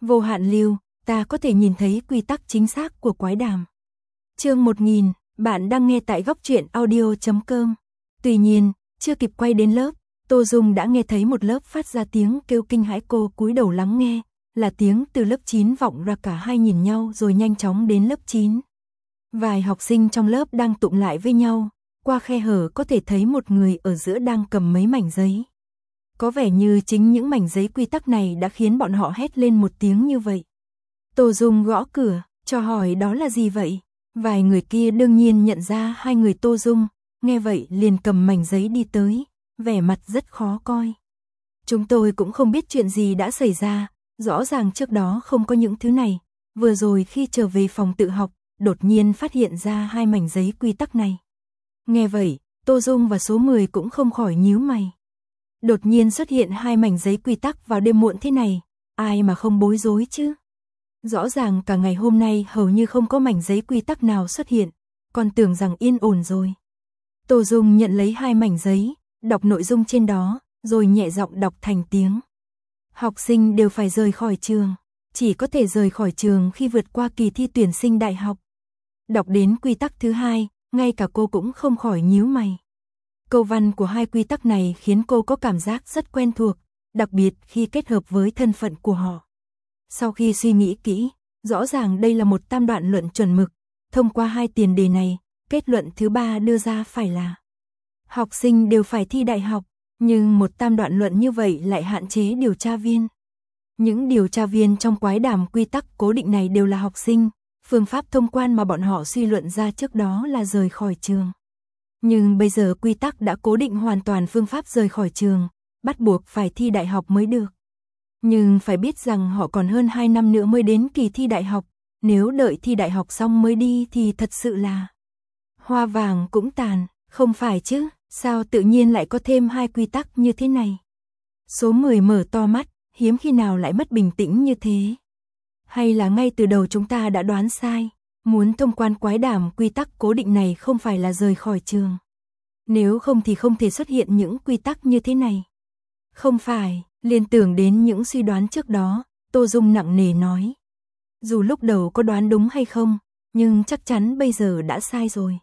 Vô hạn lưu, ta có thể nhìn thấy quy tắc chính xác của quái đàm. Chương 1000, bạn đang nghe tại góc truyện audio.com. Tuy nhiên, chưa kịp quay đến lớp, Tô Dung đã nghe thấy một lớp phát ra tiếng kêu kinh hãi. Cô cúi đầu lắng nghe, là tiếng từ lớp 9 vọng ra. Cả hai nhìn nhau rồi nhanh chóng đến lớp 9. Vài học sinh trong lớp đang tụm lại với nhau, qua khe hở có thể thấy một người ở giữa đang cầm mấy mảnh giấy. Có vẻ như chính những mảnh giấy quy tắc này đã khiến bọn họ hét lên một tiếng như vậy. Tô Dung gõ cửa, cho hỏi đó là gì vậy? Vài người kia đương nhiên nhận ra hai người Tô Dung, nghe vậy liền cầm mảnh giấy đi tới, vẻ mặt rất khó coi. Chúng tôi cũng không biết chuyện gì đã xảy ra, rõ ràng trước đó không có những thứ này. Vừa rồi khi trở về phòng tự học, đột nhiên phát hiện ra hai mảnh giấy quy tắc này. Nghe vậy, Tô Dung và số 10 cũng không khỏi nhíu mày. Đột nhiên xuất hiện hai mảnh giấy quy tắc vào đêm muộn thế này, ai mà không bối rối chứ? Rõ ràng cả ngày hôm nay hầu như không có mảnh giấy quy tắc nào xuất hiện, còn tưởng rằng yên ổn rồi. Tô Dung nhận lấy hai mảnh giấy, đọc nội dung trên đó, rồi nhẹ giọng đọc thành tiếng. Học sinh đều phải rời khỏi trường, chỉ có thể rời khỏi trường khi vượt qua kỳ thi tuyển sinh đại học. Đọc đến quy tắc thứ hai, ngay cả cô cũng không khỏi nhíu mày. Câu văn của hai quy tắc này khiến cô có cảm giác rất quen thuộc, đặc biệt khi kết hợp với thân phận của họ. Sau khi suy nghĩ kỹ, rõ ràng đây là một tam đoạn luận chuẩn mực. Thông qua hai tiền đề này, kết luận thứ ba đưa ra phải là học sinh đều phải thi đại học, nhưng một tam đoạn luận như vậy lại hạn chế điều tra viên. Những điều tra viên trong quái đàm quy tắc cố định này đều là học sinh, phương pháp thông quan mà bọn họ suy luận ra trước đó là rời khỏi trường. Nhưng bây giờ quy tắc đã cố định hoàn toàn phương pháp rời khỏi trường, bắt buộc phải thi đại học mới được. Nhưng phải biết rằng họ còn hơn 2 năm nữa mới đến kỳ thi đại học, nếu đợi thi đại học xong mới đi thì thật sự là hoa vàng cũng tàn, không phải chứ, sao tự nhiên lại có thêm hai quy tắc như thế này? Số 10 mở to mắt, hiếm khi nào lại mất bình tĩnh như thế. Hay là ngay từ đầu chúng ta đã đoán sai, muốn thông quan quái đàm quy tắc cố định này không phải là rời khỏi trường. Nếu không thì không thể xuất hiện những quy tắc như thế này. Không phải, liên tưởng đến những suy đoán trước đó, Tô Dung nặng nề nói. Dù lúc đầu có đoán đúng hay không, nhưng chắc chắn bây giờ đã sai rồi.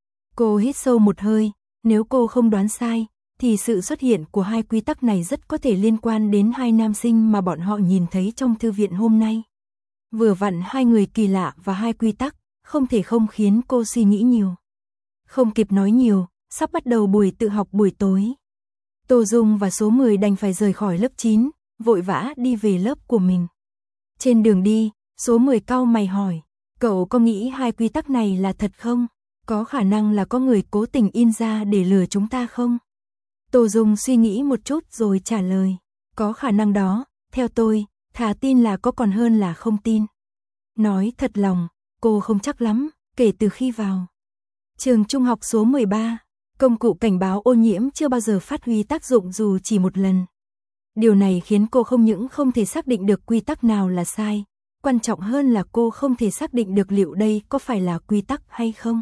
Cô hít sâu một hơi, nếu cô không đoán sai, thì sự xuất hiện của hai quy tắc này rất có thể liên quan đến hai nam sinh mà bọn họ nhìn thấy trong thư viện hôm nay. Vừa vặn hai người kỳ lạ và hai quy tắc, không thể không khiến cô suy nghĩ nhiều. Không kịp nói nhiều, sắp bắt đầu buổi tự học buổi tối. Tô Dung và số 10 đành phải rời khỏi lớp 9, vội vã đi về lớp của mình. Trên đường đi, số 10 cau mày hỏi, cậu có nghĩ hai quy tắc này là thật không? Có khả năng là có người cố tình in ra để lừa chúng ta không? Tô Dung suy nghĩ một chút rồi trả lời, có khả năng đó, theo tôi, thà tin là có còn hơn là không tin. Nói thật lòng, cô không chắc lắm, kể từ khi vào trường trung học số 13, công cụ cảnh báo ô nhiễm chưa bao giờ phát huy tác dụng dù chỉ một lần. Điều này khiến cô không những không thể xác định được quy tắc nào là sai, quan trọng hơn là cô không thể xác định được liệu đây có phải là quy tắc hay không.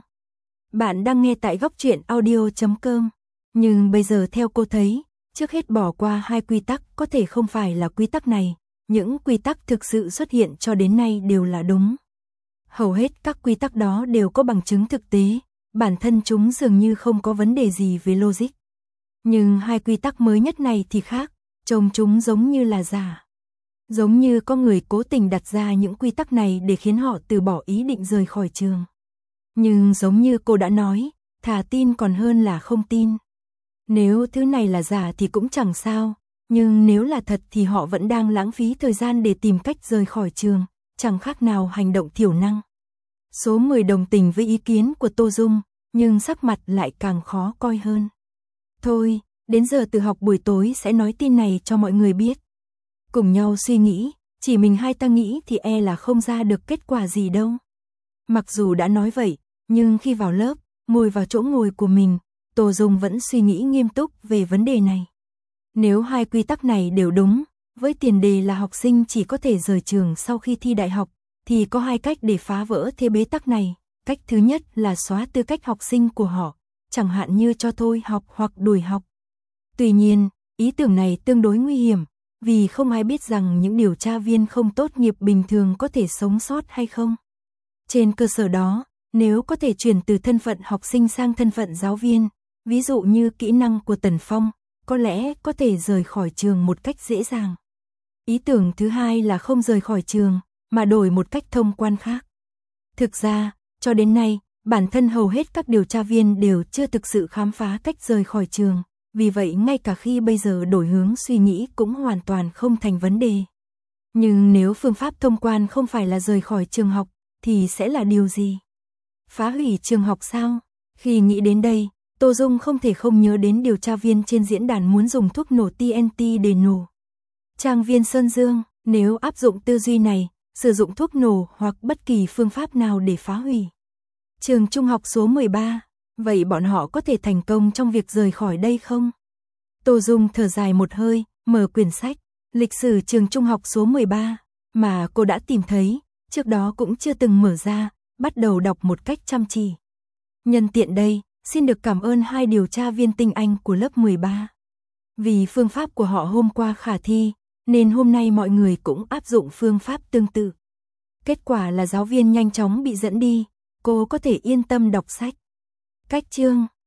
Bạn đang nghe tại góc truyện audio.com, nhưng bây giờ theo cô thấy, trước hết bỏ qua hai quy tắc có thể không phải là quy tắc này, những quy tắc thực sự xuất hiện cho đến nay đều là đúng. Hầu hết các quy tắc đó đều có bằng chứng thực tế, bản thân chúng dường như không có vấn đề gì về logic. Nhưng hai quy tắc mới nhất này thì khác, trông chúng giống như là giả. Giống như có người cố tình đặt ra những quy tắc này để khiến họ từ bỏ ý định rời khỏi trường. Nhưng giống như cô đã nói, thà tin còn hơn là không tin. Nếu thứ này là giả thì cũng chẳng sao, nhưng nếu là thật thì họ vẫn đang lãng phí thời gian để tìm cách rời khỏi trường, chẳng khác nào hành động thiểu năng. Số 10 đồng tình với ý kiến của Tô Dung, nhưng sắc mặt lại càng khó coi hơn. Thôi, đến giờ tự học buổi tối sẽ nói tin này cho mọi người biết. Cùng nhau suy nghĩ, chỉ mình hai ta nghĩ thì e là không ra được kết quả gì đâu. Mặc dù đã nói vậy, nhưng khi vào lớp, ngồi vào chỗ ngồi của mình, Tô Dung vẫn suy nghĩ nghiêm túc về vấn đề này. Nếu hai quy tắc này đều đúng, với tiền đề là học sinh chỉ có thể rời trường sau khi thi đại học, thì có hai cách để phá vỡ thế bế tắc này. Cách thứ nhất là xóa tư cách học sinh của họ, chẳng hạn như cho thôi học hoặc đuổi học. Tuy nhiên, ý tưởng này tương đối nguy hiểm, vì không ai biết rằng những điều tra viên không tốt nghiệp bình thường có thể sống sót hay không. Trên cơ sở đó, nếu có thể chuyển từ thân phận học sinh sang thân phận giáo viên, ví dụ như kỹ năng của Tần Phong, có lẽ có thể rời khỏi trường một cách dễ dàng. Ý tưởng thứ hai là không rời khỏi trường, mà đổi một cách thông quan khác. Thực ra, cho đến nay, bản thân hầu hết các điều tra viên đều chưa thực sự khám phá cách rời khỏi trường, vì vậy ngay cả khi bây giờ đổi hướng suy nghĩ cũng hoàn toàn không thành vấn đề. Nhưng nếu phương pháp thông quan không phải là rời khỏi trường học, thì sẽ là điều gì? Phá hủy trường học sao? Khi nghĩ đến đây, Tô Dung không thể không nhớ đến điều tra viên trên diễn đàn muốn dùng thuốc nổ TNT để nổ Trang viên Sơn Dương. Nếu áp dụng tư duy này, sử dụng thuốc nổ hoặc bất kỳ phương pháp nào để phá hủy trường trung học số 13, vậy bọn họ có thể thành công trong việc rời khỏi đây không? Tô Dung thở dài một hơi, mở quyển sách Lịch sử trường trung học số 13 mà cô đã tìm thấy, trước đó cũng chưa từng mở ra, bắt đầu đọc một cách chăm chỉ. Nhân tiện đây, xin được cảm ơn hai điều tra viên tinh anh của lớp 13. Vì phương pháp của họ hôm qua khả thi, nên hôm nay mọi người cũng áp dụng phương pháp tương tự. Kết quả là giáo viên nhanh chóng bị dẫn đi, cô có thể yên tâm đọc sách. Cách chương